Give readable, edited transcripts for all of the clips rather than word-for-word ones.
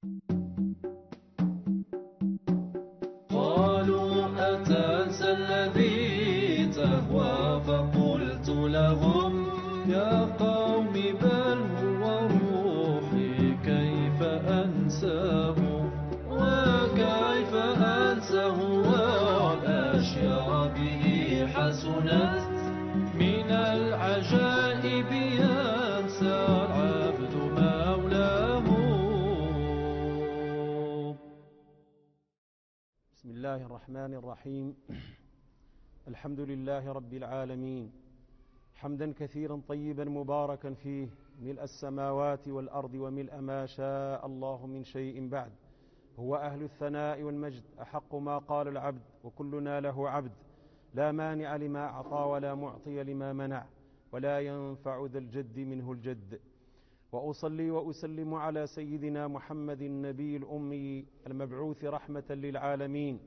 قالوا أتنسى الذي تهوى فقلت لهم يا قوم بل هو روحي كيف أنساه وكيف أنساه والأشياء به حسنت من العجائب ينسى العبد مولاه. بسم الله الرحمن الرحيم. الحمد لله رب العالمين حمدا كثيرا طيبا مباركا فيه ملء السماوات والأرض وملء ما شاء الله من شيء بعد. هو أهل الثناء والمجد أحق ما قال العبد وكلنا له عبد لا مانع لما أعطى ولا معطي لما منع ولا ينفع ذا الجد منه الجد. وأصلي وأسلم على سيدنا محمد النبي الأمي المبعوث رحمة للعالمين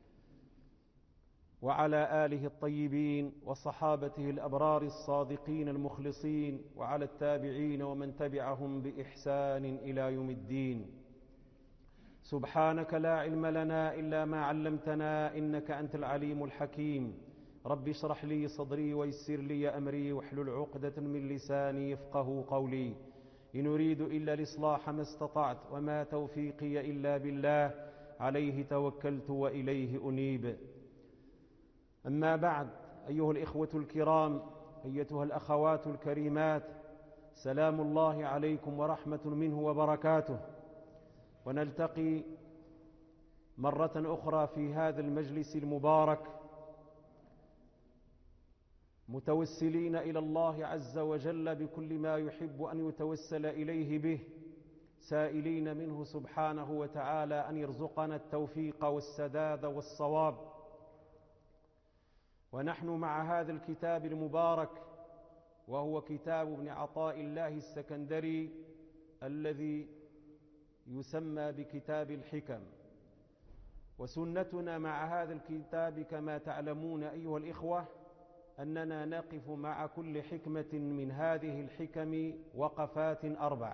وعلى آله الطيبين وصحابته الأبرار الصادقين المخلصين وعلى التابعين ومن تبعهم بإحسان إلى يوم الدين. سبحانك لا علم لنا إلا ما علمتنا إنك أنت العليم الحكيم. رب اشرح لي صدري ويسر لي أمري واحلل عقدة من لساني يفقه قولي. إن أريد إلا الإصلاح ما استطعت وما توفيقي إلا بالله عليه توكلت وإليه أنيب. أما بعد، أيها الإخوة الكرام، أيتها الأخوات الكريمات، سلام الله عليكم ورحمة منه وبركاته. ونلتقي مرة أخرى في هذا المجلس المبارك متوسلين إلى الله عز وجل بكل ما يحب أن يتوسل إليه به، سائلين منه سبحانه وتعالى أن يرزقنا التوفيق والسداد والصواب. ونحن مع هذا الكتاب المبارك وهو كتاب ابن عطاء الله السكندري الذي يسمى بكتاب الحكم. وسنتنا مع هذا الكتاب كما تعلمون أيها الإخوة أننا نقف مع كل حكمة من هذه الحكم وقفات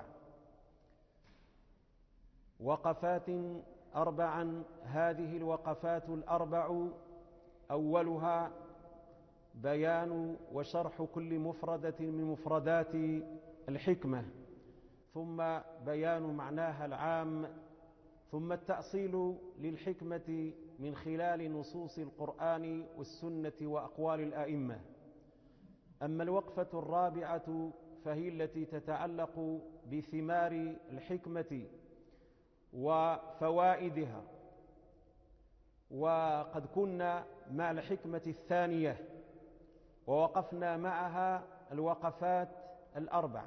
أربعا. هذه الوقفات الأربع أولها بيان وشرح كل مفردة من مفردات الحكمة، ثم بيان معناها العام، ثم التأصيل للحكمة من خلال نصوص القرآن والسنة وأقوال الأئمة. أما الوقفة الرابعة فهي التي تتعلق بثمار الحكمة وفوائدها. وقد كنا مع الحكمة الثانية ووقفنا معها الوقفات الأربع،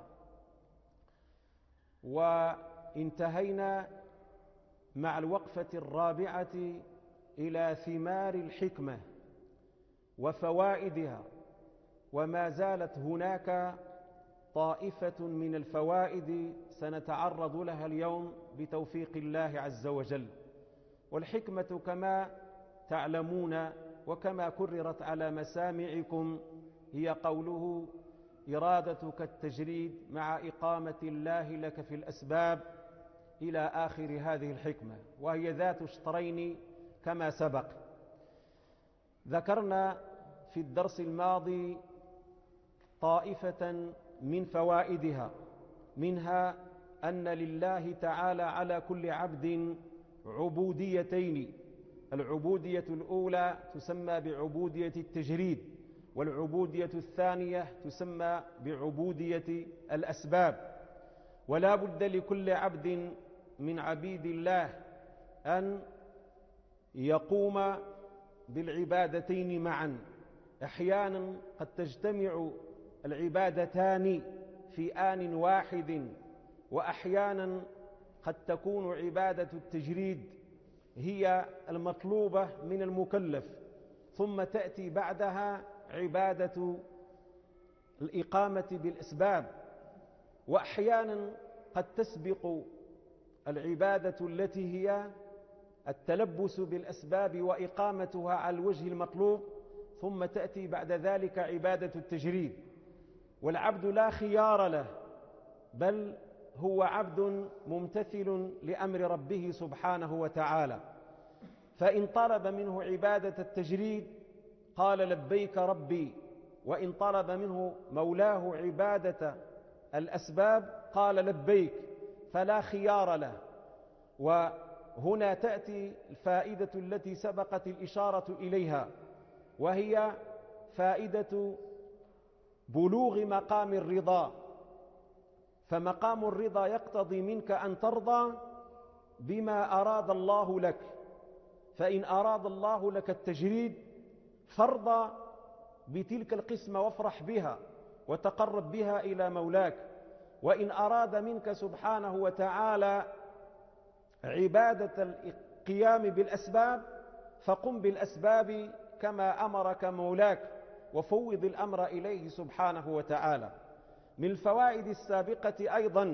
وانتهينا مع الوقفة الرابعة إلى ثمار الحكمة وفوائدها. وما زالت هناك طائفة من الفوائد سنتعرض لها اليوم بتوفيق الله عز وجل. والحكمة كما تعلمون وكما كررت على مسامعكم هي قوله إرادتك التجريد مع إقامة الله لك في الأسباب إلى آخر هذه الحكمة، وهي ذات شطرين كما سبق. ذكرنا في الدرس الماضي طائفة من فوائدها، منها أن لله تعالى على كل عبد عبوديتين. العبودية الأولى تسمى بعبودية التجريد، والعبودية الثانية تسمى بعبودية الأسباب. ولا بد لكل عبد من عبيد الله أن يقوم بالعبادتين معا. أحيانا قد تجتمع العبادتان في آن واحد، وأحيانا قد تكون عبادة التجريد هي المطلوبة من المكلف، ثم تأتي بعدها عبادة الإقامة بالأسباب. وأحيانا قد تسبق العبادة التي هي التلبس بالأسباب وإقامتها على الوجه المطلوب، ثم تأتي بعد ذلك عبادة التجريد. والعبد لا خيار له، بل هو عبد ممتثل لأمر ربه سبحانه وتعالى، فإن طلب منه عبادة التجريد قال لبيك ربي، وإن طلب منه مولاه عبادة الأسباب قال لبيك، فلا خيار له. وهنا تأتي الفائدة التي سبقت الإشارة إليها، وهي فائدة بلوغ مقام الرضا. فمقام الرضا يقتضي منك أن ترضى بما أراد الله لك، فإن أراد الله لك التجريد فارضى بتلك القسمة وافرح بها وتقرب بها إلى مولاك، وإن أراد منك سبحانه وتعالى عبادة القيام بالأسباب فقم بالأسباب كما أمرك مولاك، وفوض الأمر إليه سبحانه وتعالى. من الفوائد السابقة أيضا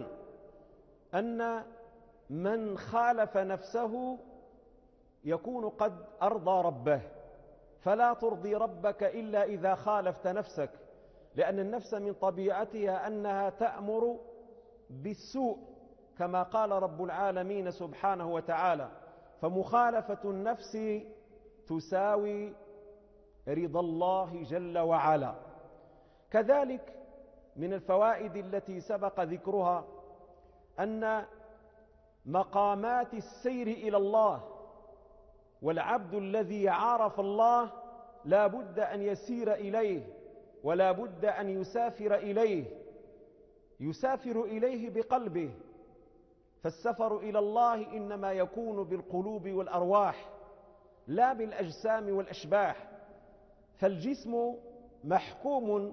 أن من خالف نفسه يكون قد أرضى ربه، فلا ترضي ربك إلا إذا خالفت نفسك، لأن النفس من طبيعتها أنها تأمر بالسوء كما قال رب العالمين سبحانه وتعالى، فمخالفة النفس تساوي رضا الله جل وعلا. كذلك من الفوائد التي سبق ذكرها أن مقامات السير إلى الله، والعبد الذي عرف الله لا بد أن يسير إليه ولا بد أن يسافر إليه، يسافر إليه بقلبه، فالسفر إلى الله إنما يكون بالقلوب والأرواح لا بالأجسام والأشباح. فالجسم محكوم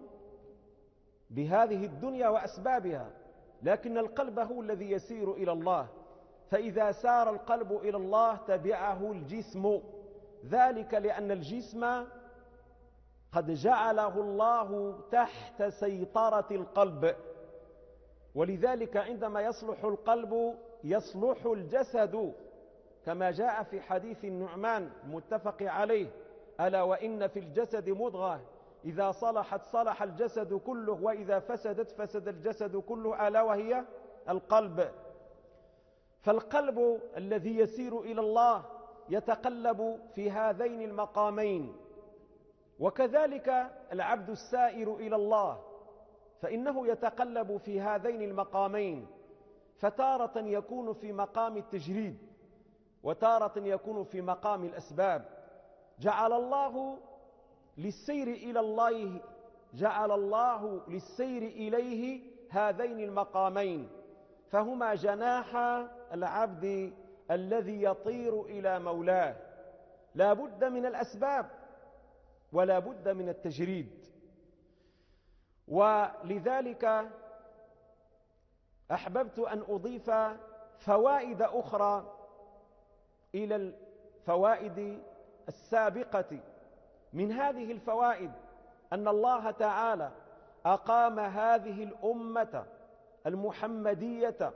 بهذه الدنيا وأسبابها، لكن القلب هو الذي يسير إلى الله، فإذا سار القلب إلى الله تبعه الجسم، ذلك لأن الجسم قد جعله الله تحت سيطرة القلب، ولذلك عندما يصلح القلب يصلح الجسد، كما جاء في حديث النعمان المتفق عليه: ألا وإن في الجسد مضغة إذا صلحت صلح الجسد كله وإذا فسدت فسد الجسد كله، ألا وهي القلب. فالقلب الذي يسير إلى الله يتقلب في هذين المقامين، وكذلك العبد السائر إلى الله فإنه يتقلب في هذين المقامين، فتارة يكون في مقام التجريد وتارة يكون في مقام الأسباب. جعل الله للسير إليه هذين المقامين، فهما جناح العبد الذي يطير إلى مولاه، لا بد من الأسباب ولا بد من التجريد. ولذلك أحببت أن أضيف فوائد أخرى إلى الفوائد السابقة. من هذه الفوائد أن الله تعالى أقام هذه الأمة المحمدية،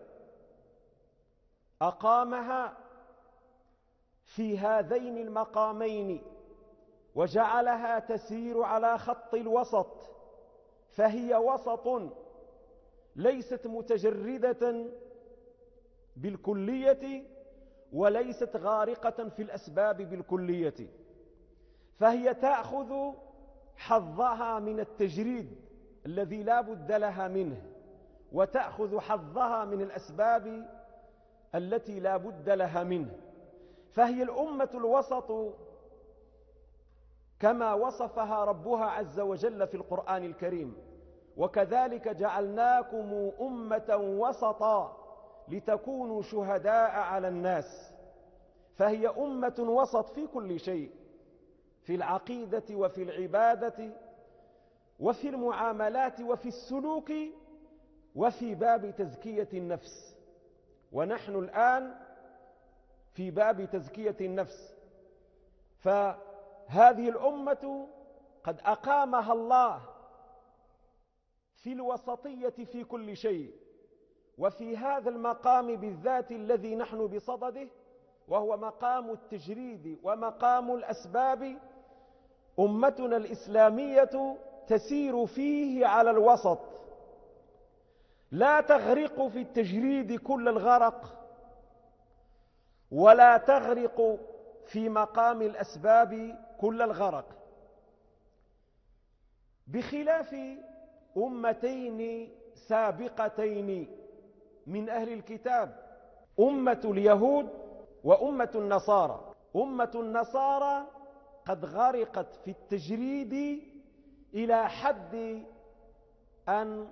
أقامها في هذين المقامين وجعلها تسير على خط الوسط، فهي وسط ليست متجردة بالكلية وليست غارقة في الأسباب بالكلية، فهي تأخذ حظها من التجريد الذي لا بد لها منه، وتأخذ حظها من الأسباب التي لا بد لها منه. فهي الأمة الوسط كما وصفها ربها عز وجل في القرآن الكريم: وكذلك جعلناكم أمة وسطا لتكونوا شهداء على الناس. فهي أمة وسط في كل شيء، في العقيدة وفي العبادة وفي المعاملات وفي السلوك وفي باب تزكية النفس. ونحن الآن في باب تزكية النفس، فهذه الأمة قد أقامها الله في الوسطية في كل شيء، وفي هذا المقام بالذات الذي نحن بصدده وهو مقام التجريد ومقام الأسباب، أمتنا الإسلامية تسير فيه على الوسط. لا تغرق في التجريد كل الغرق، ولا تغرق في مقام الأسباب كل الغرق، بخلاف أمتين سابقتين من أهل الكتاب، أمة اليهود وأمة النصارى. أمة النصارى قد غرقت في التجريد إلى حد أن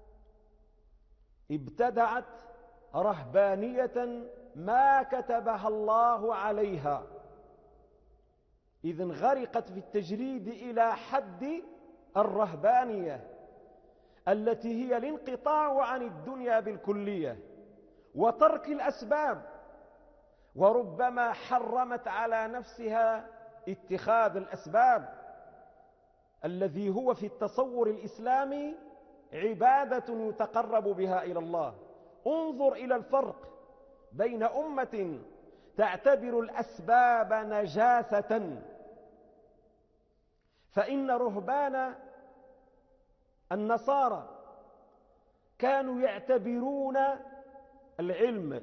ابتدعت رهبانية ما كتبها الله عليها. إذن غرقت في التجريد إلى حد الرهبانية التي هي الانقطاع عن الدنيا بالكلية وترك الأسباب، وربما حرمت على نفسها اتخاذ الأسباب الذي هو في التصور الإسلامي عبادة يتقرب بها إلى الله. انظر إلى الفرق بين أمة تعتبر الأسباب نجاسة، فإن رهبان النصارى كانوا يعتبرون العلم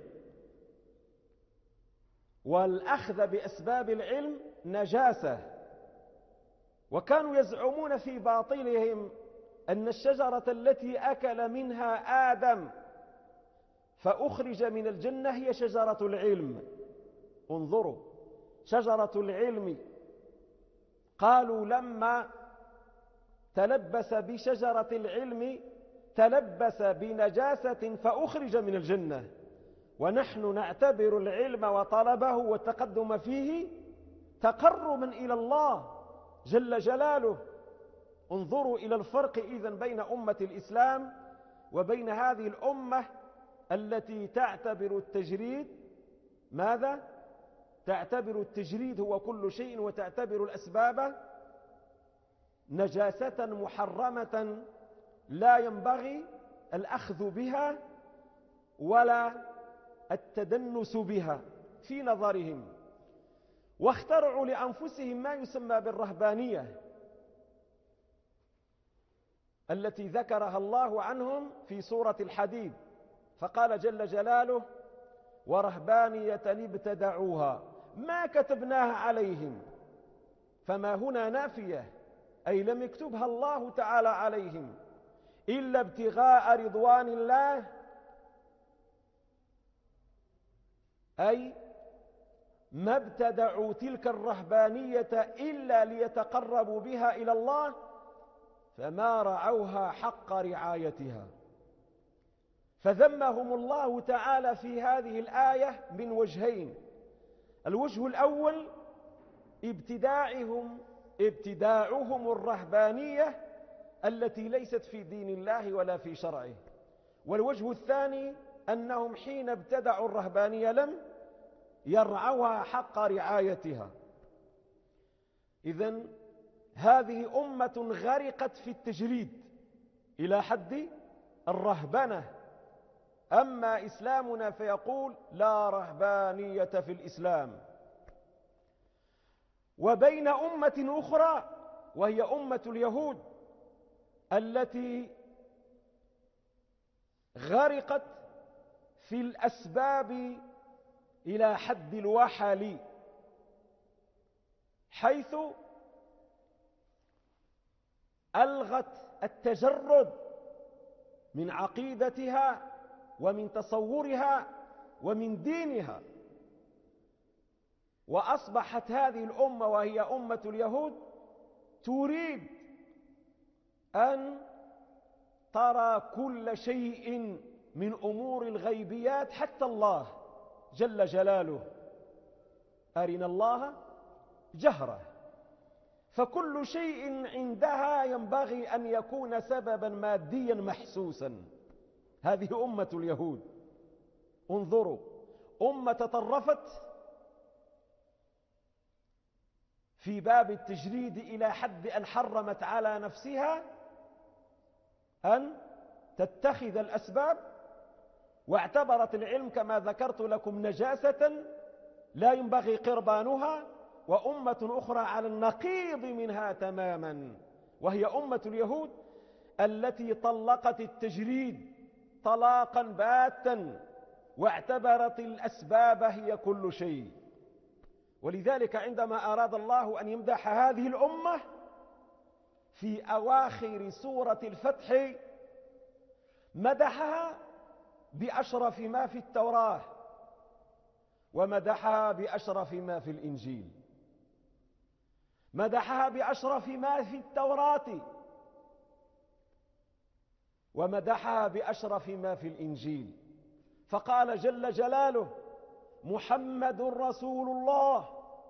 والأخذ بأسباب العلم نجاسة، وكانوا يزعمون في باطلهم أن الشجرة التي أكل منها آدم فأخرج من الجنة هي شجرة العلم. انظروا، شجرة العلم، قالوا لما تلبس بشجرة العلم تلبس بنجاسة فأخرج من الجنة، ونحن نعتبر العلم وطلبه والتقدم فيه تقربا إلى الله جل جلاله. انظروا إلى الفرق إذن بين أمة الإسلام وبين هذه الأمة التي تعتبر التجريد ماذا؟ تعتبر التجريد هو كل شيء، وتعتبر الأسباب نجاسة محرمة لا ينبغي الأخذ بها ولا التدنس بها في نظرهم، واخترعوا لأنفسهم ما يسمى بالرهبانية التي ذكرها الله عنهم في سورة الحديد، فقال جل جلاله: ورهبانية ابتدعوها ما كتبناها عليهم. فما هنا نافية، أي لم يكتبها الله تعالى عليهم إلا ابتغاء رضوان الله، أي ما ابتدعوا تلك الرهبانية إلا ليتقربوا بها إلى الله، فما رعوها حق رعايتها. فذمهم الله تعالى في هذه الآية من وجهين: الوجه الأول ابتداعهم الرهبانية التي ليست في دين الله ولا في شرعه، والوجه الثاني أنهم حين ابتدعوا الرهبانية لم يرعوها حق رعايتها. إذن هذه أمة غرقت في التجريد إلى حد الرهبنة. أما إسلامنا فيقول: لا رهبانية في الإسلام. وبين أمة أخرى وهي أمة اليهود التي غرقت في الأسباب إلى حد الوحل، حيث ألغت التجرد من عقيدتها ومن تصورها ومن دينها، وأصبحت هذه الأمة وهي أمة اليهود تريد أن ترى كل شيء من أمور الغيبيات حتى الله جل جلاله. أرنا الله جهرة، فكل شيء عندها ينبغي أن يكون سببا ماديا محسوسا. هذه أمة اليهود. انظروا، أمة تطرفت في باب التجريد إلى حد أن حرمت على نفسها أن تتخذ الأسباب، واعتبرت العلم كما ذكرت لكم نجاسة لا ينبغي قربانها. وأمة أخرى على النقيض منها تماما، وهي أمة اليهود التي طلقت التجريد طلاقا باتا، واعتبرت الأسباب هي كل شيء. ولذلك عندما أراد الله أن يمدح هذه الأمة في أواخر سورة الفتح مدحها بأشرف ما في التوراة، ومدحها بأشرف ما في الإنجيل. مدحها بأشرف ما في التوراة، ومدحها بأشرف ما في الإنجيل، فقال جل جلاله: محمد رسول الله،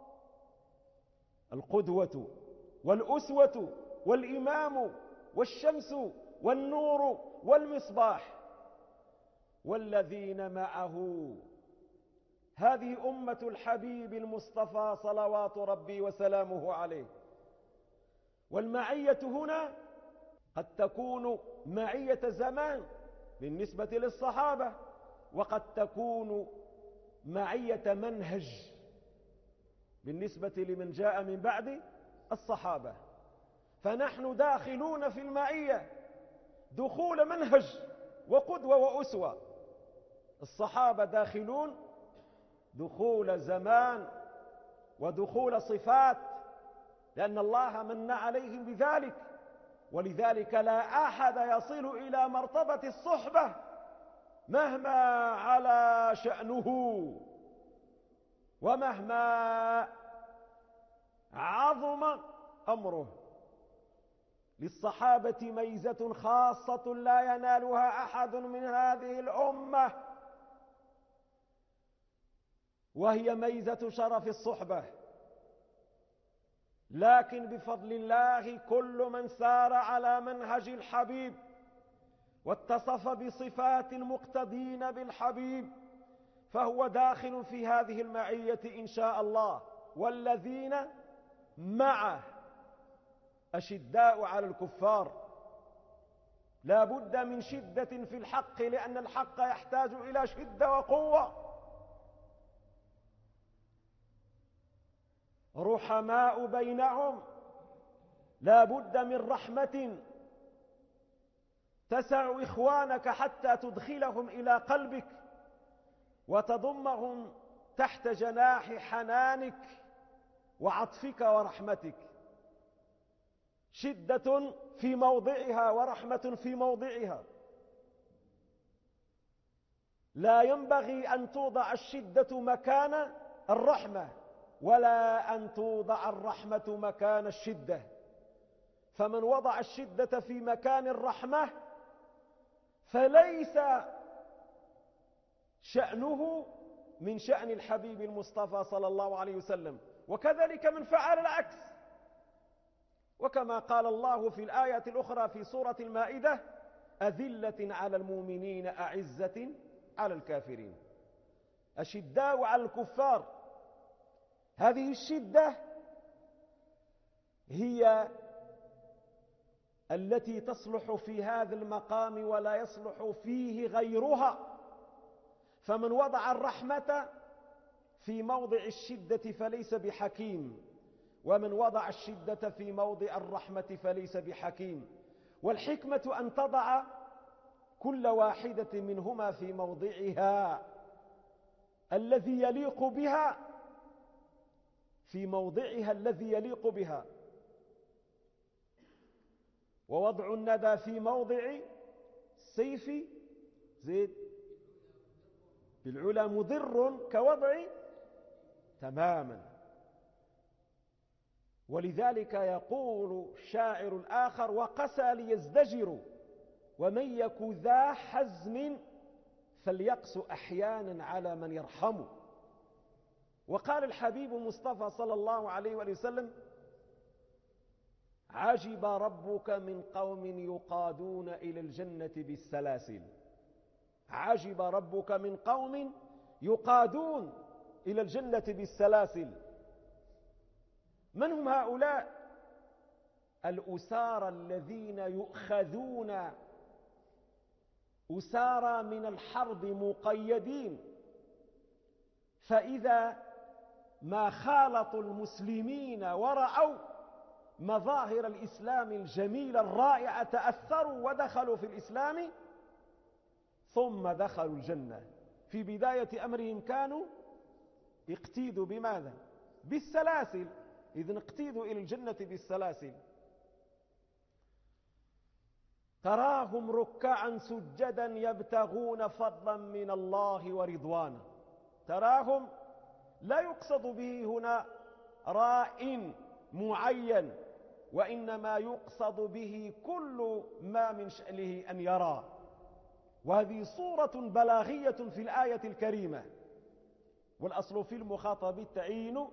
القدوة والأسوة والإمام والشمس والنور والمصباح، والذين معه. هذه أمة الحبيب المصطفى صلوات ربي وسلامه عليه. والمعية هنا قد تكون معية زمان بالنسبة للصحابة، وقد تكون معية منهج بالنسبة لمن جاء من بعد الصحابة. فنحن داخلون في المعية دخول منهج وقدوة وأسوة. الصحابة داخلون دخول زمان ودخول صفات، لأن الله من عليهم بذلك. ولذلك لا أحد يصل إلى مرتبة الصحبة مهما على شأنه ومهما عظم أمره. للصحابة ميزة خاصة لا ينالها أحد من هذه الأمة، وهي ميزة شرف الصحبة. لكن بفضل الله كل من سار على منهج الحبيب واتصف بصفات المقتدين بالحبيب فهو داخل في هذه المعية إن شاء الله. والذين معه أشداء على الكفار. لا بد من شدة في الحق، لأن الحق يحتاج إلى شدة وقوة. رحماء بينهم، لا بد من رحمة تسع إخوانك حتى تدخلهم إلى قلبك وتضمهم تحت جناح حنانك وعطفك ورحمتك. شدة في موضعها ورحمة في موضعها. لا ينبغي أن توضع الشدة مكان الرحمة، ولا أن توضع الرحمة مكان الشدة. فمن وضع الشدة في مكان الرحمة فليس شأنه من شأن الحبيب المصطفى صلى الله عليه وسلم. وكذلك من فعل العكس. وكما قال الله في الآية الأخرى في سورة المائدة: أذلة على المؤمنين أعزة على الكافرين. أشداء على الكفار. هذه الشدة هي التي تصلح في هذا المقام ولا يصلح فيه غيرها. فمن وضع الرحمة في موضع الشدة فليس بحكيم، ومن وضع الشدة في موضع الرحمة فليس بحكيم. والحكمة أن تضع كل واحدة منهما في موضعها الذي يليق بها، في موضعها الذي يليق بها. ووضع الندى في موضع السيف زيد بالعلا مضر كوضع تماما. ولذلك يقول الشاعر الآخر: وقسى ليزدجر ومن يك ذا حزم فليقس أحيانا على من يرحم. وقال الحبيب المصطفى صلى الله عليه وسلم: عجب ربك من قوم يقادون إلى الجنة بالسلاسل. عجب ربك من قوم يقادون إلى الجنة بالسلاسل. من هم هؤلاء؟ الأسارى الذين يؤخذون أسارى من الحرب مقيدين، فإذا ما خالطوا المسلمين ورأوا مظاهر الإسلام الجميلة الرائعة تأثروا ودخلوا في الإسلام، ثم دخلوا الجنة. في بداية أمرهم كانوا اقتيدوا بماذا؟ بالسلاسل، إذن اقتيدوا إلى الجنة بالسلاسل. تراهم ركعا سجدا يبتغون فضلا من الله ورضوانا. تراهم لا يقصد به هنا راء معين، وإنما يقصد به كل ما من شأنه أن يرى. وهذه صورة بلاغية في الآية الكريمة. والأصل في المخاطب التعيين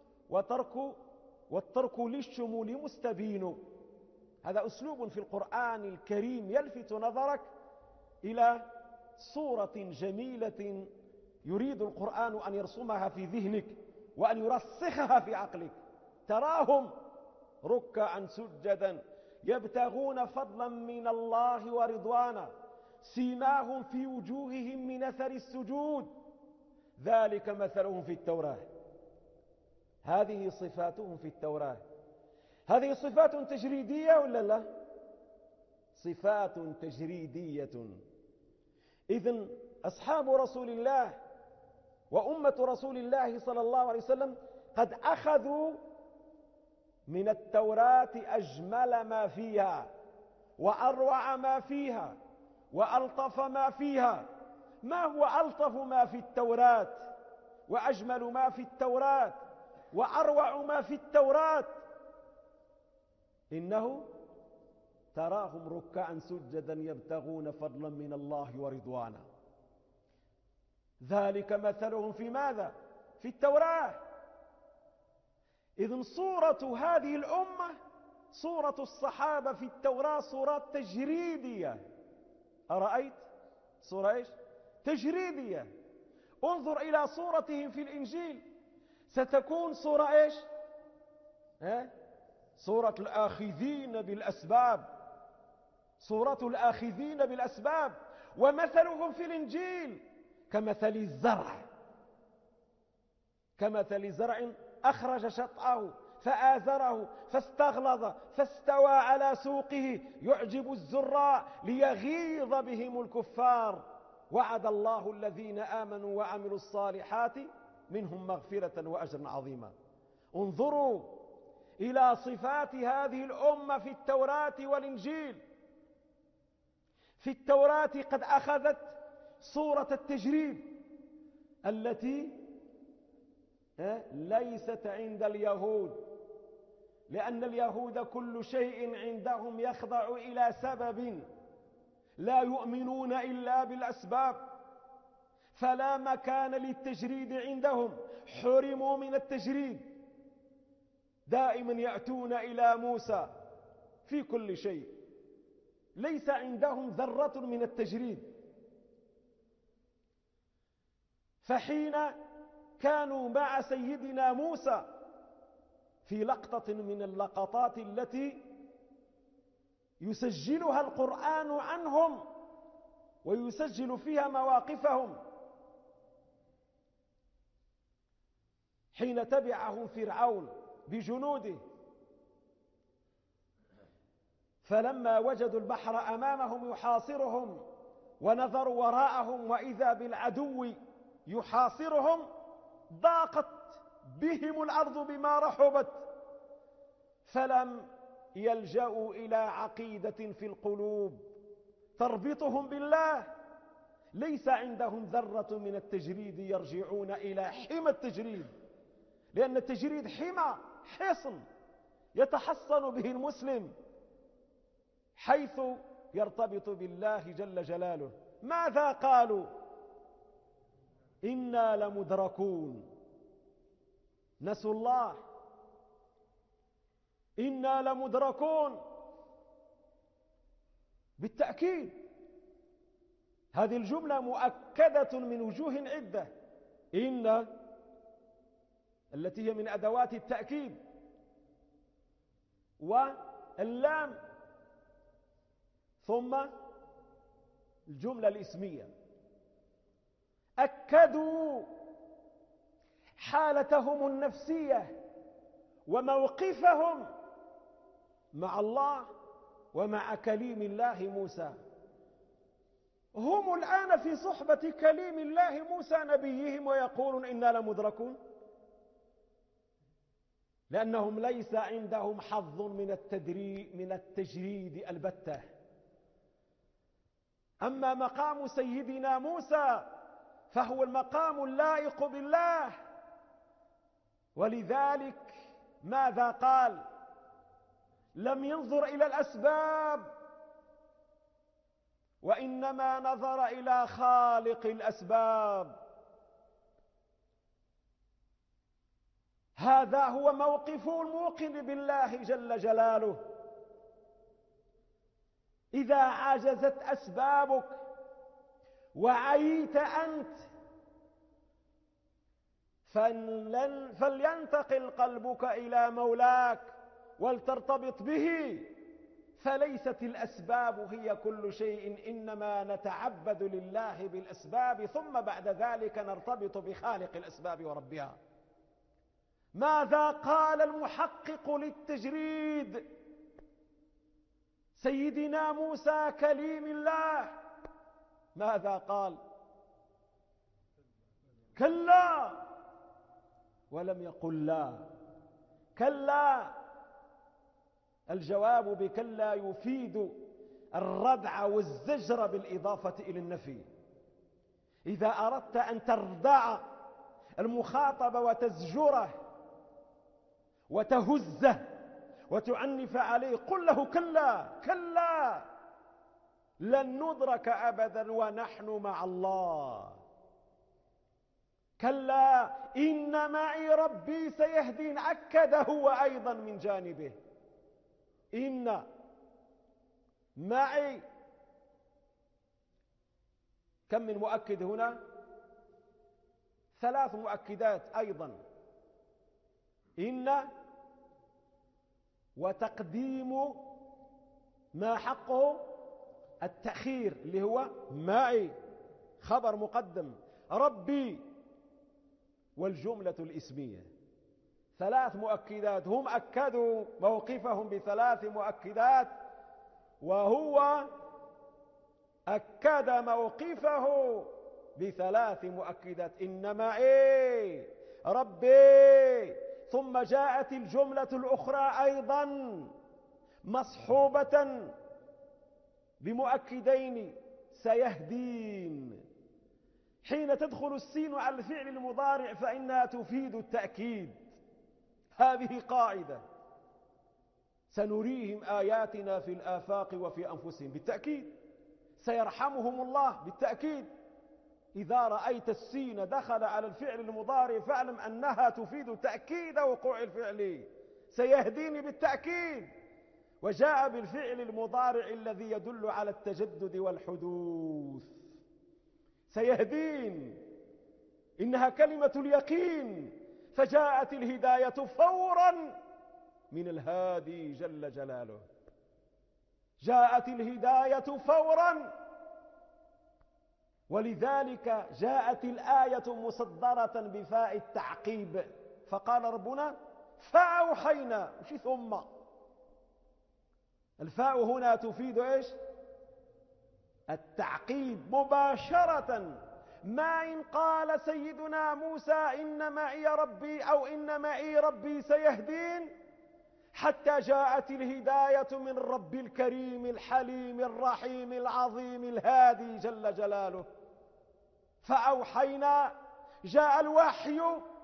والترك للشمول مستبين. هذا أسلوب في القرآن الكريم يلفت نظرك إلى صورة جميلة يريد القرآن أن يرسمها في ذهنك وأن يرسخها في عقلك. تراهم ركعا سجدا يبتغون فضلا من الله ورضوانا سيماهم في وجوههم من أثر السجود ذلك مثلهم في التوراة. هذه صفاتهم في التوراة. هذه صفات تجريدية ولا لا؟ صفات تجريدية. إذن أصحاب رسول الله وأمة رسول الله صلى الله عليه وسلم قد أخذوا من التوراة أجمل ما فيها وأروع ما فيها وألطف ما فيها. ما هو ألطف ما في التوراة وأجمل ما في التوراة وأروع ما في التوراة؟ إنه تراهم ركعا سجدا يبتغون فضلا من الله ورضوانا. ذلك مثلهم في ماذا؟ في التوراة. إذن صورة هذه الأمة، صورة الصحابة في التوراة صورات تجريدية. أرأيت؟ صورة إيش؟ تجريدية. انظر إلى صورتهم في الإنجيل، ستكون صورة إيش؟ صورة الآخذين بالأسباب. صورة الآخذين بالأسباب. ومثلهم في الإنجيل كمثل الزرع، كمثل زرع أخرج شطأه فآزره فاستغلظ فاستوى على سوقه يعجب الزراع ليغيظ بهم الكفار. وعد الله الذين آمنوا وعملوا الصالحات منهم مغفرة وأجرا عظيما. انظروا إلى صفات هذه الأمة في التوراة والإنجيل. في التوراة قد أخذت صورة التجريد التي ليست عند اليهود، لأن اليهود كل شيء عندهم يخضع إلى سبب، لا يؤمنون إلا بالأسباب، فلا مكان للتجريد عندهم، حرموا من التجريد. دائما يأتون إلى موسى في كل شيء، ليس عندهم ذرة من التجريد. فحين كانوا مع سيدنا موسى في لقطة من اللقطات التي يسجلها القرآن عنهم ويسجل فيها مواقفهم، حين تبعهم فرعون بجنوده، فلما وجدوا البحر أمامهم يحاصرهم ونظروا وراءهم وإذا بالعدو يحاصرهم، ضاقت بهم الأرض بما رحبت، فلم يلجأوا إلى عقيدة في القلوب تربطهم بالله. ليس عندهم ذرة من التجريد، يرجعون إلى حمى التجريد، لأن التجريد حمى، حصن يتحصن به المسلم حيث يرتبط بالله جل جلاله. ماذا قالوا؟ إنا لمدركون. نسوا الله. إنا لمدركون. بالتأكيد هذه الجملة مؤكدة من وجوه عدة. إن التي هي من أدوات التأكيد، واللام، ثم الجملة الاسمية. أكدوا حالتهم النفسية وموقفهم مع الله ومع كليم الله موسى. هم الآن في صحبة كليم الله موسى نبيهم ويقولون إنا لمدركون، لأنهم ليس عندهم حظ من التجريد البتة. أما مقام سيدنا موسى فهو المقام اللائق بالله، ولذلك ماذا قال؟ لم ينظر إلى الأسباب، وإنما نظر إلى خالق الأسباب. هذا هو موقف الموقن بالله جل جلاله. إذا عجزت أسبابك وعيت أنت فلينتقل قلبك إلى مولاك ولترتبط به، فليست الأسباب هي كل شيء، إنما نتعبد لله بالأسباب ثم بعد ذلك نرتبط بخالق الأسباب وربها. ماذا قال المحقق للتجريد سيدنا موسى كليم الله؟ ماذا قال؟ كلا، ولم يقل لا. كلا، الجواب بكلا يفيد الردع والزجر بالإضافة إلى النفي. إذا أردت أن تردع المخاطب وتزجره وتهزه وتعنف عليه قل له كلا كلا، لن ندرك أبدا ونحن مع الله. كلا إن معي ربي سيهدين، أكد هو أيضا من جانبه إن معي. كم من مؤكد هنا؟ 3 مؤكدات أيضا، إن وتقديم ما حقه التأخير اللي هو معي، خبر مقدم، ربي، والجملة الإسمية. 3 مؤكدات، هم أكدوا موقفهم ب3 مؤكدات، وهو أكد موقفه ب3 مؤكدات، إن معي ربي. ثم جاءت الجملة الأخرى أيضا مصحوبة بمؤكدين، سيهدين. حين تدخل السين على الفعل المضارع فإنها تفيد التأكيد، هذه قاعدة. سنريهم آياتنا في الآفاق وفي أنفسهم، بالتأكيد. سيرحمهم الله، بالتأكيد. إذا رأيت السين دخل على الفعل المضارع فاعلم أنها تفيد تأكيد وقوع الفعل. سيهديني بالتأكيد، وجاء بالفعل المضارع الذي يدل على التجدد والحدوث. سيهدين إنها كلمة اليقين، فجاءت الهداية فورا من الهادي جل جلاله. جاءت الهداية فورا، ولذلك جاءت الآية مصدرة بفاء التعقيب، فقال ربنا فأوحينا، مش ثم. الفاء هنا تفيد إيش؟ التعقيب مباشرة. ما إن قال سيدنا موسى إن معي ربي أو إن معي ربي سيهدين، حتى جاءت الهداية من رب الكريم الحليم الرحيم العظيم الهادي جل جلاله. فأوحينا، جاء الوحي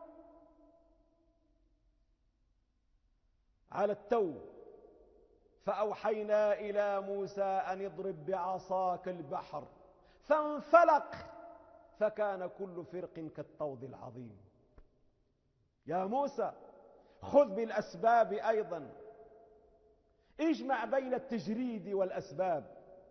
على التو. فأوحينا إلى موسى أن اضرب بعصاك البحر فانفلق فكان كل فرق كالطود العظيم. يا موسى خذ بالأسباب أيضا، اجمع بين التجريد والأسباب.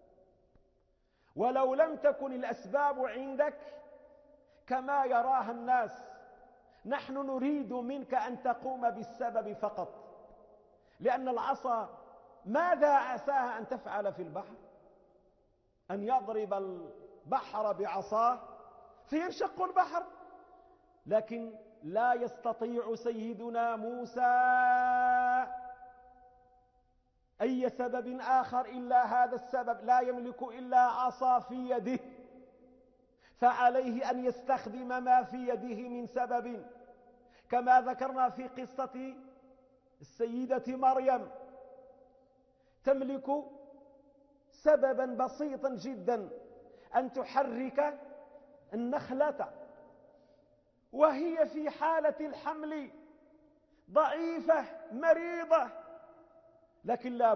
ولو لم تكن الأسباب عندك كما يراها الناس، نحن نريد منك أن تقوم بالسبب فقط، لأن العصا ماذا عساها أن تفعل في البحر؟ أن يضرب البحر بعصاه فينشق البحر، لكن لا يستطيع سيدنا موسى أي سبب آخر إلا هذا السبب، لا يملك إلا عصا في يده، فعليه أن يستخدم ما في يده من سبب، كما ذكرنا في قصة السيدة مريم، تملك سببا بسيطا جدا، أن تحرك النخلة وهي في حالة الحمل ضعيفة مريضة، لكن لا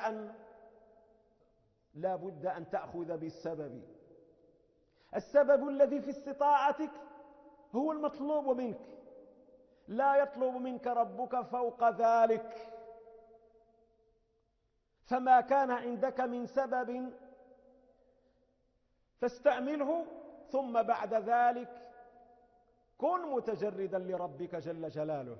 بد أن تأخذ بالسبب. السبب الذي في استطاعتك هو المطلوب منك، لا يطلب منك ربك فوق ذلك. فما كان عندك من سبب فاستعمله، ثم بعد ذلك كن متجردا لربك جل جلاله.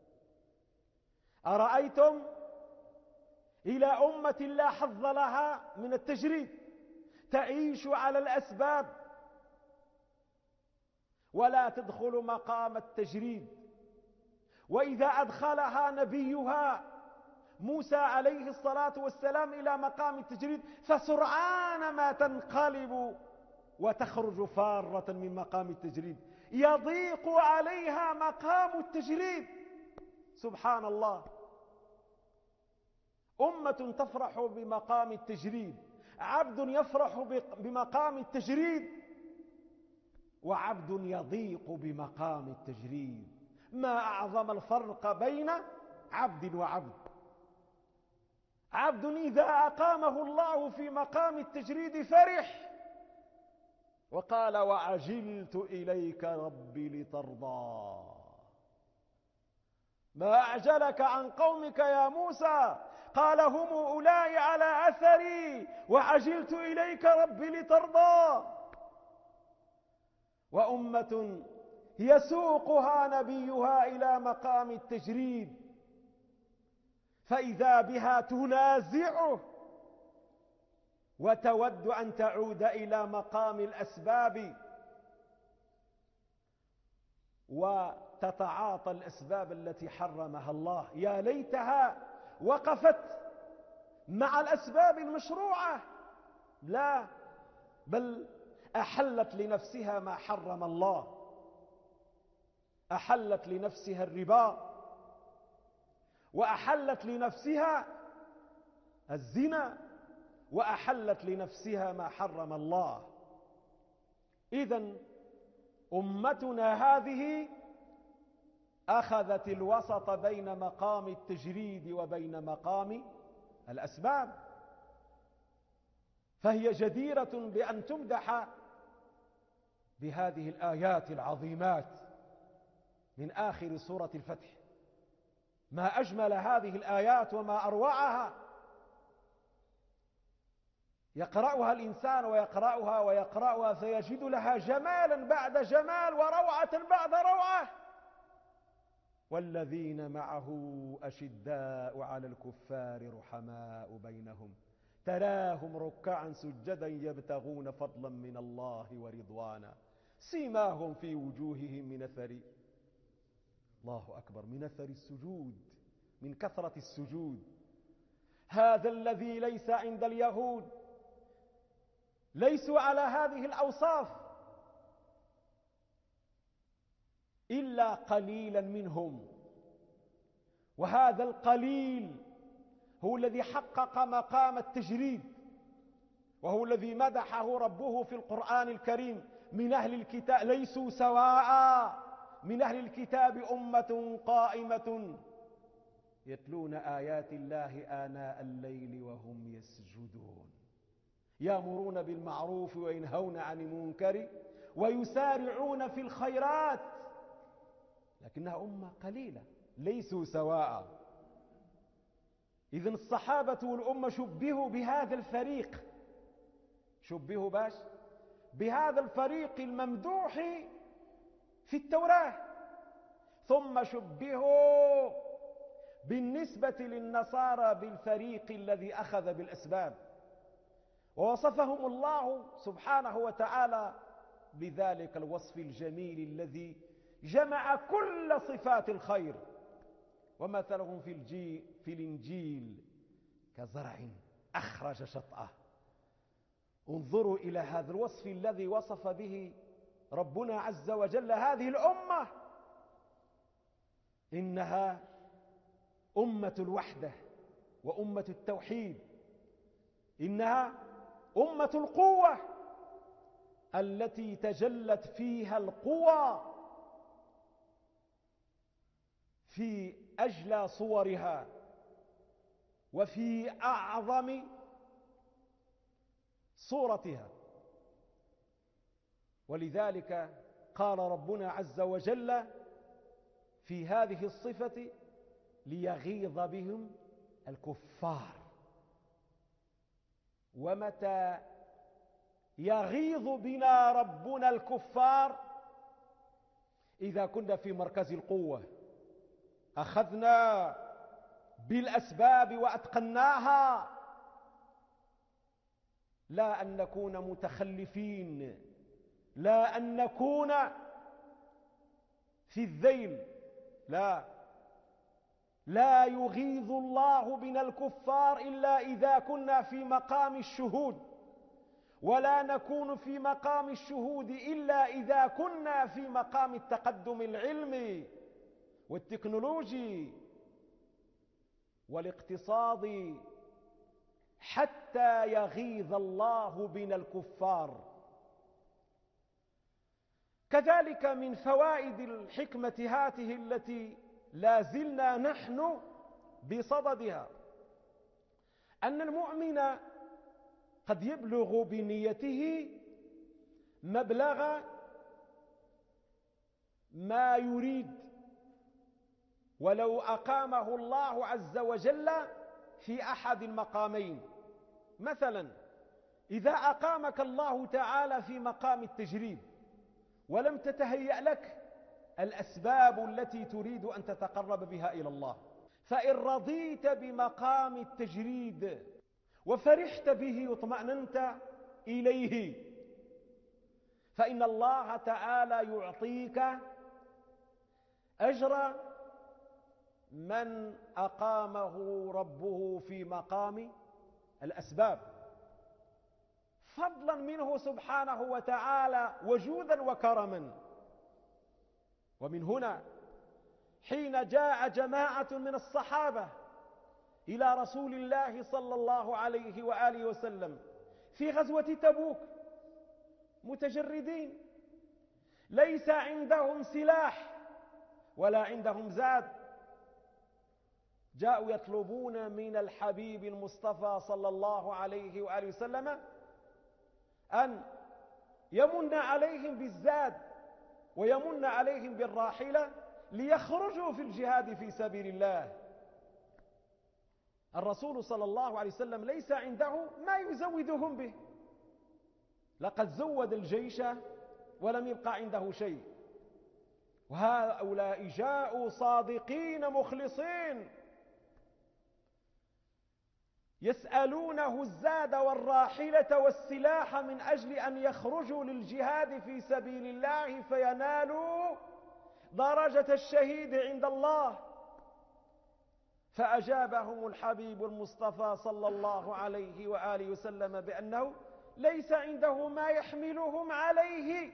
أرأيتم إلى أمة لا حظ لها من التجريد، تعيش على الأسباب ولا تدخل مقام التجريد، وإذا أدخلها نبيها موسى عليه الصلاة والسلام إلى مقام التجريد فسرعان ما تنقلب وتخرج فارة من مقام التجريد، يضيق عليها مقام التجريد. سبحان الله، أمة تفرح بمقام التجريد، عبد يفرح بمقام التجريد، وعبد يضيق بمقام التجريد. ما أعظم الفرق بين عبد وعبد. عبد إذا أقامه الله في مقام التجريد فرح وقال وعجلت إليك ربي لترضى. ما أعجلك عن قومك يا موسى؟ قال هم أولئك على أثري وعجلت إليك ربي لترضى. وأمة يسوقها نبيها إلى مقام التجريد فإذا بها تنازعه وتود أن تعود إلى مقام الأسباب وتتعاطى الأسباب التي حرمها الله. يا ليتها وقفت مع الأسباب المشروعة، لا، بل أحلت لنفسها ما حرم الله. أحلت لنفسها الربا، وأحلت لنفسها الزنا، وأحلت لنفسها ما حرم الله. إذن أمتنا هذه أخذت الوسط بين مقام التجريد وبين مقام الأسباب، فهي جديرة بأن تمدح بهذه الآيات العظيمات من آخر سورة الفتح. ما أجمل هذه الآيات وما أروعها. يقرأها الإنسان ويقرأها فيجد لها جمالا بعد جمال وروعة بعد روعة. والذين معه أشداء على الكفار رحماء بينهم تراهم ركعا سجدا يبتغون فضلا من الله ورضوانا سيماهم في وجوههم من أثر الله أكبر من أثر السجود، من كثرة السجود. هذا الذي ليس عند اليهود، ليسوا على هذه الأوصاف إلا قليلا منهم، وهذا القليل هو الذي حقق مقام التجريد، وهو الذي مدحه ربه في القرآن الكريم. من أهل الكتاب ليسوا سواء، من أهل الكتاب أمة قائمة يتلون آيات الله آناء الليل وهم يسجدون يأمرون بالمعروف وينهون عن المنكر ويسارعون في الخيرات، لكنها أمة قليلة ليسوا سواء. إذن الصحابة والأمة شبهوا بهذا الفريق، شبهوا باش بهذا الفريق الممدوح في التوراة، ثم شبهوا بالنسبة للنصارى بالفريق الذي أخذ بالأسباب، ووصفهم الله سبحانه وتعالى بذلك الوصف الجميل الذي جمع كل صفات الخير. ومثلهم في الإنجيل كزرع أخرج شطأه. انظروا إلى هذا الوصف الذي وصف به ربنا عز وجل هذه الأمة، إنها أمة الوحدة وأمة التوحيد، إنها أمة القوة التي تجلت فيها القوى في أجلى صورها وفي أعظم صورتها. ولذلك قال ربنا عز وجل في هذه الصفة: ليغيظ بهم الكفار. ومتى يغيظ بنا ربنا الكفار؟ إذا كنا في مركز القوة، أخذنا بالأسباب وأتقناها، لا أن نكون متخلفين، لا أن نكون في الذيل، لا يغيظ الله بنا الكفار إلا إذا كنا في مقام الشهود، ولا نكون في مقام الشهود إلا إذا كنا في مقام التقدم العلمي والتكنولوجي والاقتصادي، حتى يغيظ الله بنا الكفار. كذلك من فوائد الحكمة هذه التي لا زلنا نحن بصددها، أن المؤمن قد يبلغ بنيته مبلغ ما يريد، ولو أقامه الله عز وجل في أحد المقامين. مثلا إذا أقامك الله تعالى في مقام التجريب ولم تتهيأ لك الأسباب التي تريد أن تتقرب بها إلى الله، فإن رضيت بمقام التجريد وفرحت به واطمأننت إليه، فإن الله تعالى يعطيك أجر من أقامه ربه في مقام الأسباب، فضلا منه سبحانه وتعالى وجودا وكرما. ومن هنا حين جاء جماعة من الصحابة إلى رسول الله صلى الله عليه وآله وسلم في غزوة تبوك متجردين، ليس عندهم سلاح ولا عندهم زاد، جاءوا يطلبون من الحبيب المصطفى صلى الله عليه وآله وسلم أن يمن عليهم بالزاد ويمن عليهم بالراحلة ليخرجوا في الجهاد في سبيل الله. الرسول صلى الله عليه وسلم ليس عنده ما يزودهم به، لقد زود الجيش ولم يبقى عنده شيء، وهؤلاء جاءوا صادقين مخلصين يسألونه الزاد والراحلة والسلاح من أجل أن يخرجوا للجهاد في سبيل الله فينالوا درجة الشهيد عند الله. فأجابهم الحبيب المصطفى صلى الله عليه وآله وسلم بأنه ليس عنده ما يحملهم عليه،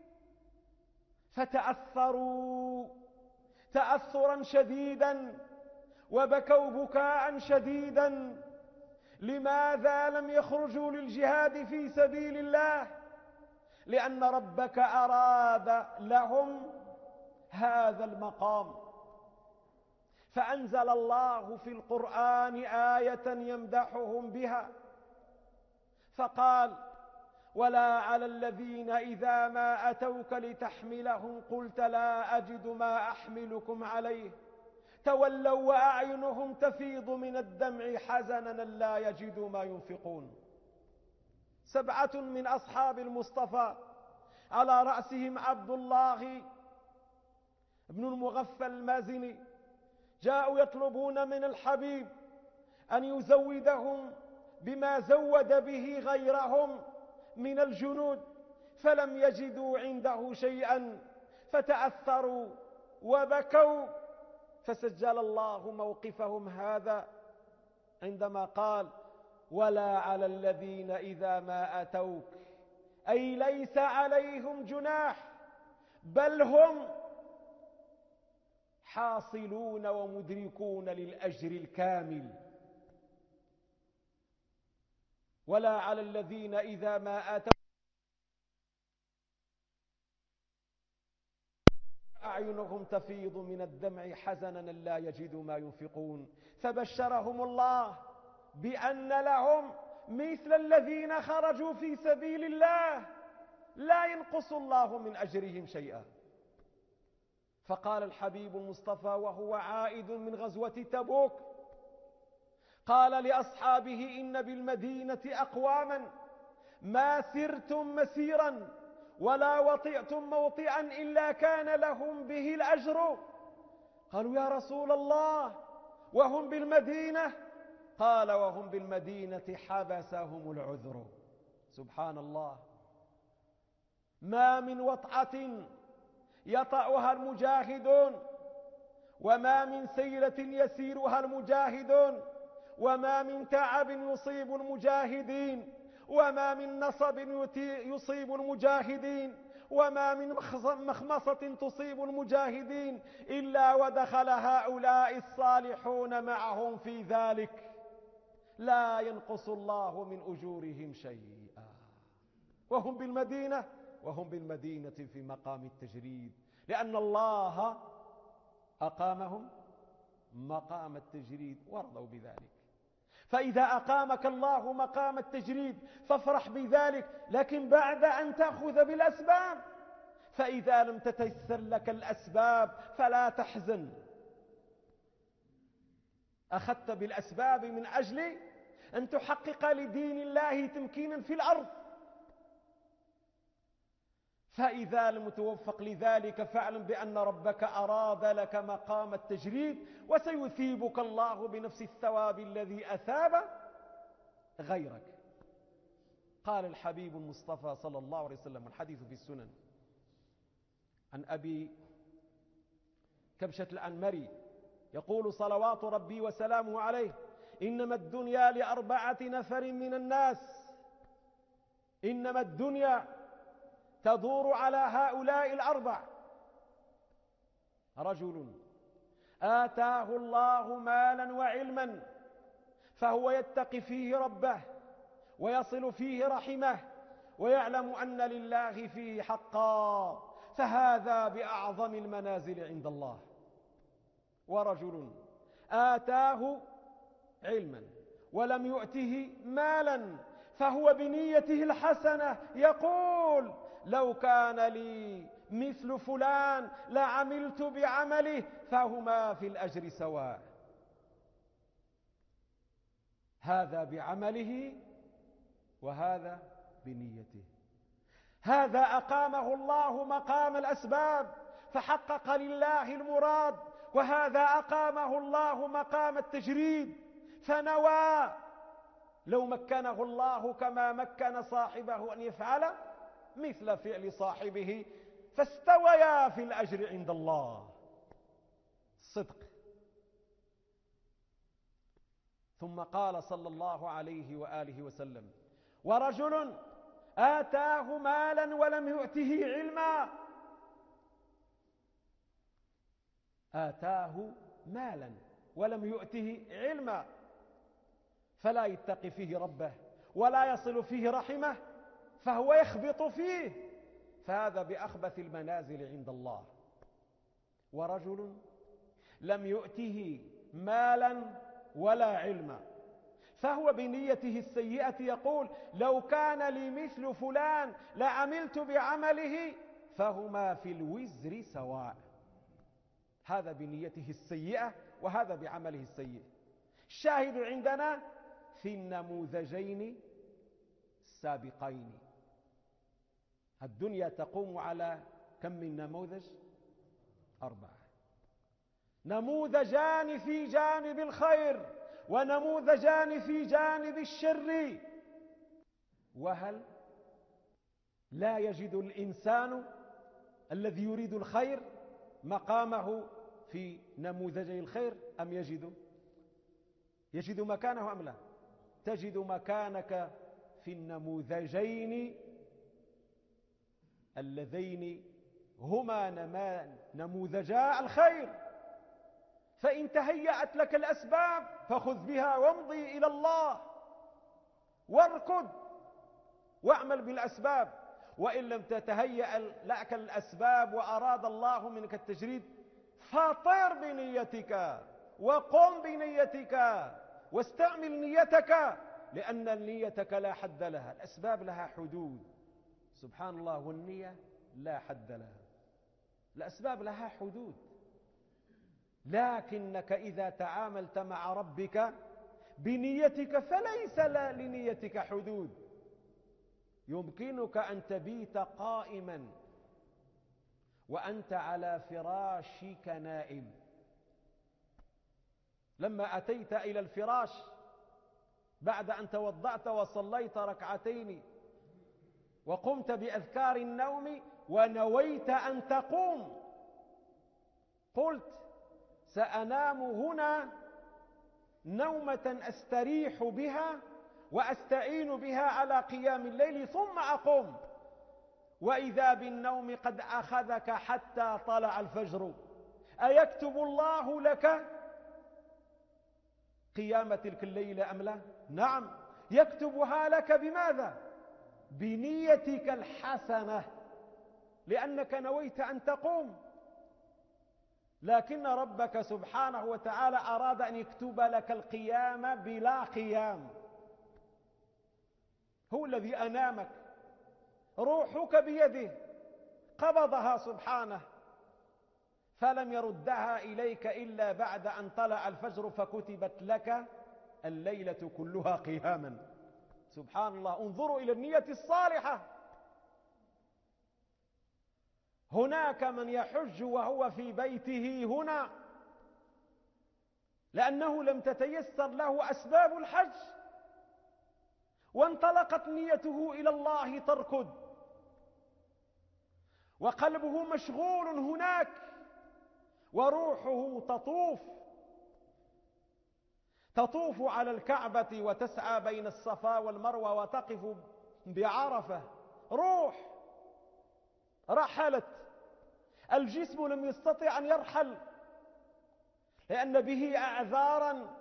فتأثروا تأثرا شديدا وبكوا بكاء شديدا. لماذا لم يخرجوا للجهاد في سبيل الله؟ لأن ربك أراد لهم هذا المقام، فأنزل الله في القرآن آية يمدحهم بها، فقال: ولا على الذين إذا ما أتوك لتحملهم قلت لا أجد ما أحملكم عليه تولوا وأعينهم تفيض من الدمع حزنا لا يجدوا ما ينفقون. 7 من أصحاب المصطفى على رأسهم عبد الله بن المغفل المازني جاءوا يطلبون من الحبيب أن يزودهم بما زود به غيرهم من الجنود، فلم يجدوا عنده شيئا فتأثروا وبكوا، فسجل الله موقفهم هذا عندما قال ولا على الذين إذا ما أتوك، أي ليس عليهم جناح، بل هم حاصلون ومدركون للأجر الكامل. ولا على الذين إذا ما أتوك أعينهم تفيض من الدمع حزنا لا يجدوا ما ينفقون، فبشرهم الله بأن لهم مثل الذين خرجوا في سبيل الله لا ينقص الله من أجرهم شيئا. فقال الحبيب المصطفى وهو عائد من غزوة تبوك، قال لأصحابه إن بالمدينة أقواما ما سرتم مسيرا ولا وطئتم موطئا إلا كان لهم به الأجر. قالوا يا رسول الله وهم بالمدينة؟ قال وهم بالمدينة حبسهم العذر. سبحان الله، ما من وطأة يطأها المجاهدون، وما من سيلة يسيرها المجاهدون، وما من تعب يصيب المجاهدين، وما من نصب يصيب المجاهدين، وما من مخمصة تصيب المجاهدين إلا ودخل هؤلاء الصالحون معهم في ذلك، لا ينقص الله من أجورهم شيئا. وهم بالمدينة في مقام التجريد، لأن الله أقامهم مقام التجريد ورضوا بذلك. فإذا أقامك الله مقام التجريد فافرح بذلك، لكن بعد أن تأخذ بالأسباب. فإذا لم تتيسر لك الأسباب فلا تحزن، أخذت بالأسباب من أجل أن تحقق لدين الله تمكينا في الأرض. فإذا لم توفق لذلك فاعلم بأن ربك أراد لك مقام التجريد، وسيثيبك الله بنفس الثواب الذي أثاب غيرك. قال الحبيب المصطفى صلى الله عليه وسلم، الحديث في السنن، عن أبي كبشة الأنمري يقول صلوات ربي وسلامه عليه: إنما الدنيا لأربعة نفر من الناس، إنما الدنيا تدور على هؤلاء الأربع: رجل آتاه الله مالا وعلما فهو يتقي فيه ربه ويصل فيه رحمه ويعلم أن لله فيه حقا، فهذا بأعظم المنازل عند الله. ورجل آتاه علما ولم يؤته مالا فهو بنيته الحسنة يقول لو كان لي مثل فلان لعملت بعمله فهما في الأجر سواء. هذا بعمله وهذا بنيته. هذا أقامه الله مقام الأسباب فحقق لله المراد، وهذا أقامه الله مقام التجريد فنوى. لو مكنه الله كما مكن صاحبه أن يفعل مثل فعل صاحبه فاستويا في الأجر عند الله. صدق. ثم قال صلى الله عليه وآله وسلم: ورجل آتاه مالا ولم يؤته علما. آتاه مالا ولم يؤته علما، فلا يتقي فيه ربه ولا يصل فيه رحمه فهو يخبط فيه، فهذا بأخبث المنازل عند الله. ورجل لم يؤته مالا ولا علما فهو بنيته السيئة يقول لو كان لي مثل فلان لعملت بعمله فهما في الوزر سواء. هذا بنيته السيئة وهذا بعمله السيء. الشاهد عندنا في النموذجين السابقين. الدنيا تقوم على كم من نموذج؟ 4. نموذجان في جانب الخير ونموذجان في جانب الشر. وهل لا يجد الإنسان الذي يريد الخير مقامه في نموذجي الخير أم يجد مكانه أم لا؟ تجد مكانك في النموذجين اللذين هما نموذجا الخير. فإن تهيأت لك الأسباب فخذ بها وامضي إلى الله واركض واعمل بالأسباب. وإن لم تتهيأ لك الأسباب وأراد الله منك التجريد فطر بنيتك وقم بنيتك واستعمل نيتك، لأن نيتك لا حد لها، الأسباب لها حدود. سبحان الله، والنية لا حد لها، الأسباب لها حدود. لكنك إذا تعاملت مع ربك بنيتك فليس لنيتك حدود. يمكنك أن تبيت قائما وأنت على فراشك نائم. لما أتيت إلى الفراش بعد أن توضأت وصليت ركعتين وقمت بأذكار النوم ونويت أن تقوم، قلت سأنام هنا نومة أستريح بها وأستعين بها على قيام الليل ثم أقوم، وإذا بالنوم قد أخذك حتى طلع الفجر. أيكتب الله لك قيام تلك الليلة أم لا؟ نعم، يكتبها لك. بماذا؟ بنيتك الحسنة، لأنك نويت أن تقوم. لكن ربك سبحانه وتعالى أراد أن يكتب لك القيام بلا قيام. هو الذي أنامك، روحك بيده، قبضها سبحانه فلم يردها إليك إلا بعد أن طلع الفجر، فكتبت لك الليلة كلها قياما. سبحان الله، انظروا إلى النية الصالحة. هناك من يحج وهو في بيته هنا لأنه لم تتيسر له أسباب الحج، وانطلقت نيته إلى الله تركض، وقلبه مشغول هناك، وروحه تطوف على الكعبة وتسعى بين الصفا والمروة وتقف بعرفة. روح رحلت، الجسم لم يستطع أن يرحل لأن به أعذارا،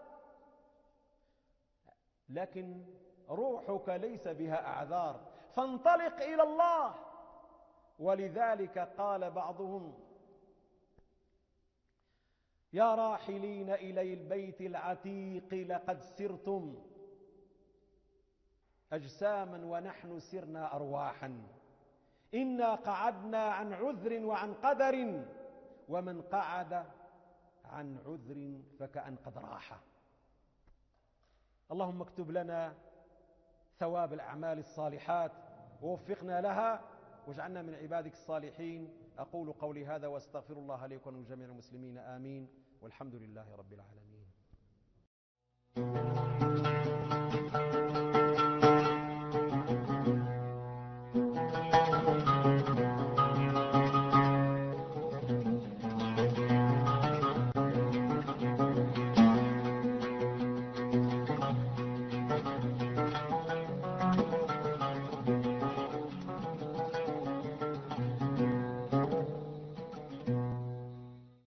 لكن روحك ليس بها أعذار، فانطلق إلى الله. ولذلك قال بعضهم: يا راحلين إلى البيت العتيق لقد سرتم أجساما ونحن سرنا أرواحا، إنا قعدنا عن عذر وعن قدر، ومن قعد عن عذر فكأن قد راح. اللهم اكتب لنا ثواب الأعمال الصالحات ووفقنا لها واجعلنا من عبادك الصالحين. أقول قولي هذا واستغفر الله لي ولكم ولجميع المسلمين، آمين، والحمد لله رب العالمين.